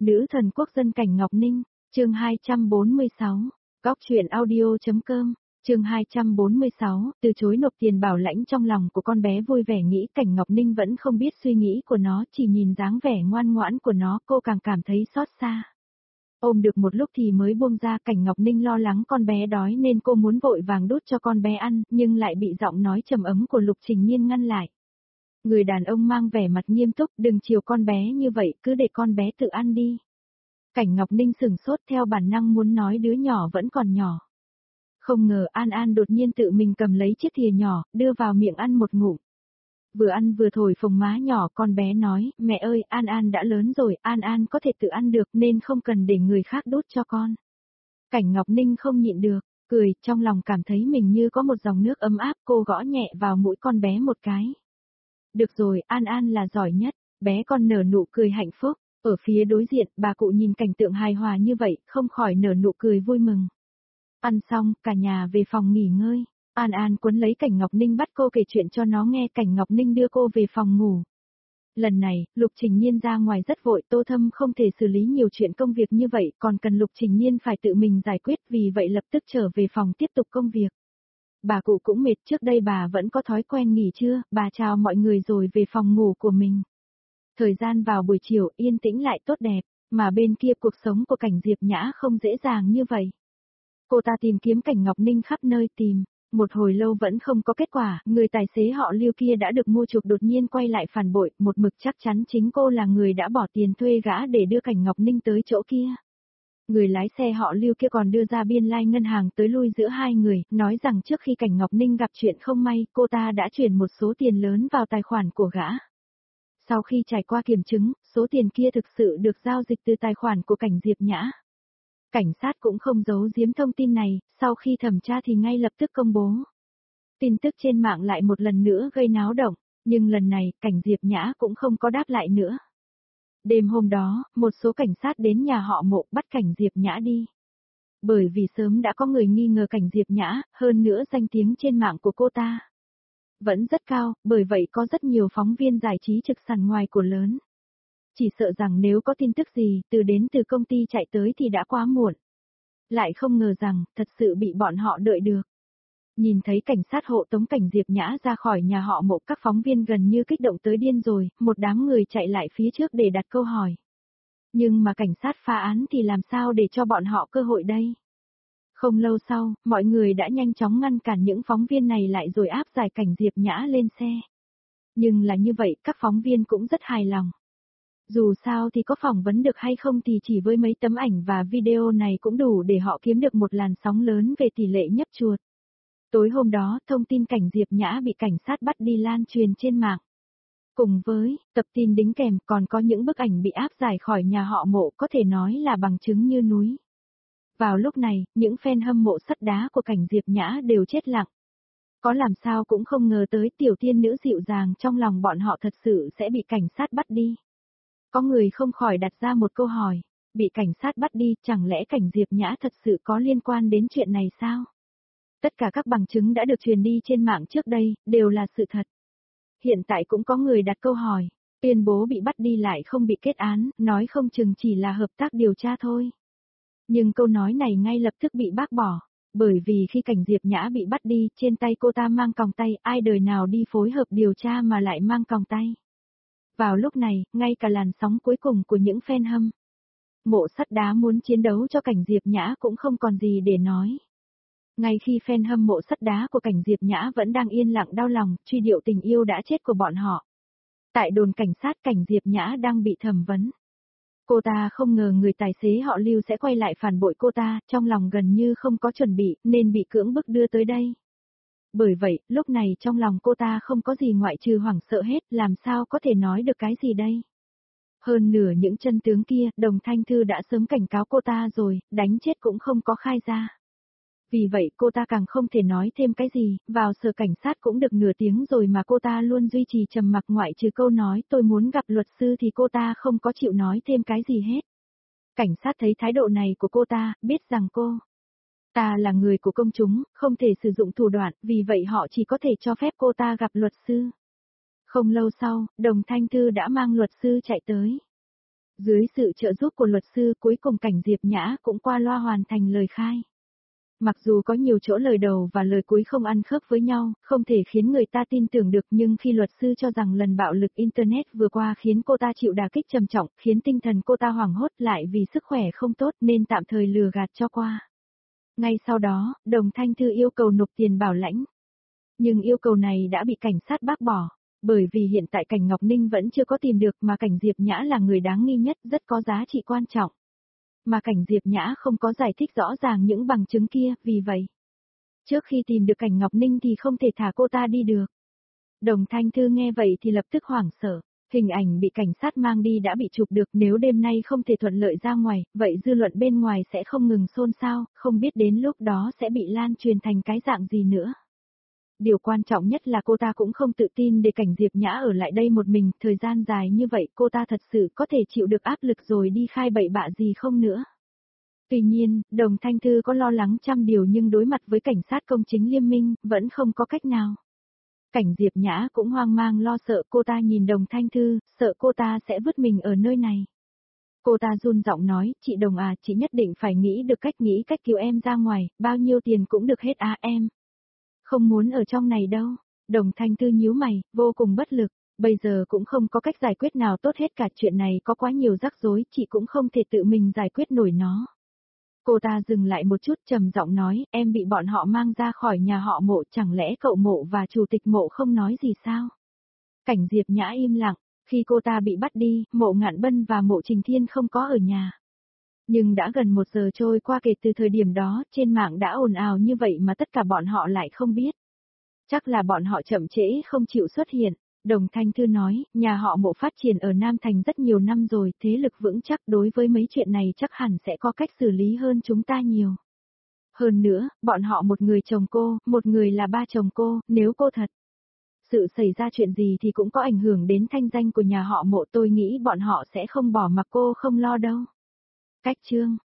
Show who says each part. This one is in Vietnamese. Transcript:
Speaker 1: Nữ thần quốc dân Cảnh Ngọc Ninh, chương 246, Góc truyện audio.com, chương 246, từ chối nộp tiền bảo lãnh trong lòng của con bé vui vẻ nghĩ Cảnh Ngọc Ninh vẫn không biết suy nghĩ của nó, chỉ nhìn dáng vẻ ngoan ngoãn của nó cô càng cảm thấy xót xa. Ôm được một lúc thì mới buông ra. Cảnh Ngọc Ninh lo lắng con bé đói nên cô muốn vội vàng đút cho con bé ăn, nhưng lại bị giọng nói trầm ấm của Lục Trình Nhiên ngăn lại. Người đàn ông mang vẻ mặt nghiêm túc, đừng chiều con bé như vậy, cứ để con bé tự ăn đi. Cảnh Ngọc Ninh sửng sốt theo bản năng muốn nói đứa nhỏ vẫn còn nhỏ. Không ngờ An An đột nhiên tự mình cầm lấy chiếc thìa nhỏ, đưa vào miệng ăn một ngụm. Vừa ăn vừa thổi phồng má nhỏ, con bé nói, mẹ ơi, An An đã lớn rồi, An An có thể tự ăn được nên không cần để người khác đút cho con. Cảnh Ngọc Ninh không nhịn được, cười, trong lòng cảm thấy mình như có một dòng nước ấm áp, cô gõ nhẹ vào mũi con bé một cái. Được rồi, An An là giỏi nhất, bé con nở nụ cười hạnh phúc. Ở phía đối diện, bà cụ nhìn cảnh tượng hài hòa như vậy, không khỏi nở nụ cười vui mừng. Ăn xong, cả nhà về phòng nghỉ ngơi. An An quấn lấy Cảnh Ngọc Ninh bắt cô kể chuyện cho nó nghe. Cảnh Ngọc Ninh đưa cô về phòng ngủ. Lần này, Lục Trình Nhiên ra ngoài rất vội, Tô Thâm không thể xử lý nhiều chuyện công việc như vậy, còn cần Lục Trình Nhiên phải tự mình giải quyết, vì vậy lập tức trở về phòng tiếp tục công việc. Bà cụ cũng mệt, trước đây bà vẫn có thói quen nghỉ trưa, bà chào mọi người rồi về phòng ngủ của mình. Thời gian vào buổi chiều yên tĩnh lại tốt đẹp, mà bên kia cuộc sống của Cảnh Diệp Nhã không dễ dàng như vậy. Cô ta tìm kiếm Cảnh Ngọc Ninh khắp nơi tìm, một hồi lâu vẫn không có kết quả, người tài xế họ Lưu kia đã được mua chuộc đột nhiên quay lại phản bội, một mực chắc chắn chính cô là người đã bỏ tiền thuê gã để đưa Cảnh Ngọc Ninh tới chỗ kia. Người lái xe họ Lưu kia còn đưa ra biên lai ngân hàng tới lui giữa hai người, nói rằng trước khi Cảnh Ngọc Ninh gặp chuyện không may, cô ta đã chuyển một số tiền lớn vào tài khoản của gã. Sau khi trải qua kiểm chứng, số tiền kia thực sự được giao dịch từ tài khoản của Cảnh Diệp Nhã. Cảnh sát cũng không giấu giếm thông tin này, sau khi thẩm tra thì ngay lập tức công bố. Tin tức trên mạng lại một lần nữa gây náo động, nhưng lần này Cảnh Diệp Nhã cũng không có đáp lại nữa. Đêm hôm đó, một số cảnh sát đến nhà họ Mộ bắt Cảnh Diệp Nhã đi. Bởi vì sớm đã có người nghi ngờ Cảnh Diệp Nhã, hơn nữa danh tiếng trên mạng của cô ta vẫn rất cao, bởi vậy có rất nhiều phóng viên giải trí trực sẵn ngoài của lớn. Chỉ sợ rằng nếu có tin tức gì đến từ công ty chạy tới thì đã quá muộn. Lại không ngờ rằng, thật sự bị bọn họ đợi được. Nhìn thấy cảnh sát hộ tống Cảnh Diệp Nhã ra khỏi nhà họ Mộ, các phóng viên gần như kích động tới điên rồi, một đám người chạy lại phía trước để đặt câu hỏi. Nhưng mà cảnh sát phá án thì làm sao để cho bọn họ cơ hội đây? Không lâu sau, mọi người đã nhanh chóng ngăn cản những phóng viên này lại rồi áp giải Cảnh Diệp Nhã lên xe. Nhưng là như vậy, các phóng viên cũng rất hài lòng. Dù sao thì có phỏng vấn được hay không thì chỉ với mấy tấm ảnh và video này cũng đủ để họ kiếm được một làn sóng lớn về tỷ lệ nhấp chuột. Tối hôm đó, thông tin Cảnh Diệp Nhã bị cảnh sát bắt đi lan truyền trên mạng. Cùng với tập tin đính kèm còn có những bức ảnh bị áp giải khỏi nhà họ Mộ, có thể nói là bằng chứng như núi. Vào lúc này, những fan hâm mộ sắt đá của Cảnh Diệp Nhã đều chết lặng. Có làm sao cũng không ngờ tới tiểu tiên nữ dịu dàng trong lòng bọn họ thật sự sẽ bị cảnh sát bắt đi. Có người không khỏi đặt ra một câu hỏi, bị cảnh sát bắt đi, chẳng lẽ Cảnh Diệp Nhã thật sự có liên quan đến chuyện này sao? Tất cả các bằng chứng đã được truyền đi trên mạng trước đây, đều là sự thật. Hiện tại cũng có người đặt câu hỏi, tuyên bố bị bắt đi lại không bị kết án, nói không chừng chỉ là hợp tác điều tra thôi. Nhưng câu nói này ngay lập tức bị bác bỏ, bởi vì khi Cảnh Diệp Nhã bị bắt đi, trên tay cô ta mang còng tay, ai đời nào đi phối hợp điều tra mà lại mang còng tay. Vào lúc này, ngay cả làn sóng cuối cùng của những fan hâm mộ sắt đá muốn chiến đấu cho Cảnh Diệp Nhã cũng không còn gì để nói. Ngay khi fan hâm mộ sắt đá của Cảnh Diệp Nhã vẫn đang yên lặng đau lòng, truy điệu tình yêu đã chết của bọn họ. Tại đồn cảnh sát, Cảnh Diệp Nhã đang bị thẩm vấn. Cô ta không ngờ người tài xế họ Lưu sẽ quay lại phản bội cô ta, trong lòng gần như không có chuẩn bị, nên bị cưỡng bức đưa tới đây. Bởi vậy, lúc này trong lòng cô ta không có gì ngoại trừ hoảng sợ hết, làm sao có thể nói được cái gì đây? Hơn nửa những chân tướng kia, Đồng Thanh Thư đã sớm cảnh cáo cô ta rồi, đánh chết cũng không có khai ra. Vì vậy cô ta càng không thể nói thêm cái gì, vào sở cảnh sát cũng được nửa tiếng rồi mà cô ta luôn duy trì trầm mặc, ngoại trừ câu nói tôi muốn gặp luật sư thì cô ta không có chịu nói thêm cái gì hết. Cảnh sát thấy thái độ này của cô ta, biết rằng cô ta là người của công chúng, không thể sử dụng thủ đoạn, vì vậy họ chỉ có thể cho phép cô ta gặp luật sư. Không lâu sau, Đồng Thanh Thư đã mang luật sư chạy tới. Dưới sự trợ giúp của luật sư cuối cùng Cảnh Diệp Nhã cũng qua loa hoàn thành lời khai. Mặc dù có nhiều chỗ lời đầu và lời cuối không ăn khớp với nhau, không thể khiến người ta tin tưởng được, nhưng khi luật sư cho rằng lần bạo lực Internet vừa qua khiến cô ta chịu đả kích trầm trọng, khiến tinh thần cô ta hoảng hốt lại vì sức khỏe không tốt nên tạm thời lừa gạt cho qua. Ngay sau đó, Đồng Thanh Thư yêu cầu nộp tiền bảo lãnh. Nhưng yêu cầu này đã bị cảnh sát bác bỏ. Bởi vì hiện tại Cảnh Ngọc Ninh vẫn chưa có tìm được mà Cảnh Diệp Nhã là người đáng nghi nhất, rất có giá trị quan trọng. Mà Cảnh Diệp Nhã không có giải thích rõ ràng những bằng chứng kia, vì vậy, trước khi tìm được Cảnh Ngọc Ninh thì không thể thả cô ta đi được. Đồng Thanh Thư nghe vậy thì lập tức hoảng sợ, hình ảnh bị cảnh sát mang đi đã bị chụp được, nếu đêm nay không thể thuận lợi ra ngoài, vậy dư luận bên ngoài sẽ không ngừng xôn xao, không biết đến lúc đó sẽ bị lan truyền thành cái dạng gì nữa. Điều quan trọng nhất là cô ta cũng không tự tin để Cảnh Diệp Nhã ở lại đây một mình, thời gian dài như vậy cô ta thật sự có thể chịu được áp lực rồi đi khai bậy bạ gì không nữa. Tuy nhiên, Đồng Thanh Thư có lo lắng trăm điều nhưng đối mặt với cảnh sát công chính nghiêm minh, vẫn không có cách nào. Cảnh Diệp Nhã cũng hoang mang lo sợ, cô ta nhìn Đồng Thanh Thư, sợ cô ta sẽ vứt mình ở nơi này. Cô ta run giọng nói, chị Đồng à, chị nhất định phải nghĩ cách cứu em ra ngoài, bao nhiêu tiền cũng được hết à em. Không muốn ở trong này đâu. Đồng Thanh Thư nhíu mày, vô cùng bất lực, bây giờ cũng không có cách giải quyết nào tốt hết cả, chuyện này có quá nhiều rắc rối, chị cũng không thể tự mình giải quyết nổi nó. Cô ta dừng lại một chút trầm giọng nói, em bị bọn họ mang ra khỏi nhà họ Mộ, chẳng lẽ cậu Mộ và chủ tịch Mộ không nói gì sao? Cảnh Diệp Nhã im lặng, khi cô ta bị bắt đi, Mộ Ngạn Bân và Mộ Trình Thiên không có ở nhà. Nhưng đã gần 1 giờ trôi qua kể từ thời điểm đó, trên mạng đã ồn ào như vậy mà tất cả bọn họ lại không biết. Chắc là bọn họ chậm trễ không chịu xuất hiện. Đồng Thanh Thư nói, nhà họ Mộ phát triển ở Nam Thành rất nhiều năm rồi, thế lực vững chắc, đối với mấy chuyện này chắc hẳn sẽ có cách xử lý hơn chúng ta nhiều. Hơn nữa, bọn họ một người chồng cô, một người là ba chồng cô, nếu cô thật sự xảy ra chuyện gì thì cũng có ảnh hưởng đến thanh danh của nhà họ Mộ, tôi nghĩ bọn họ sẽ không bỏ mặc cô không lo đâu. Cách chương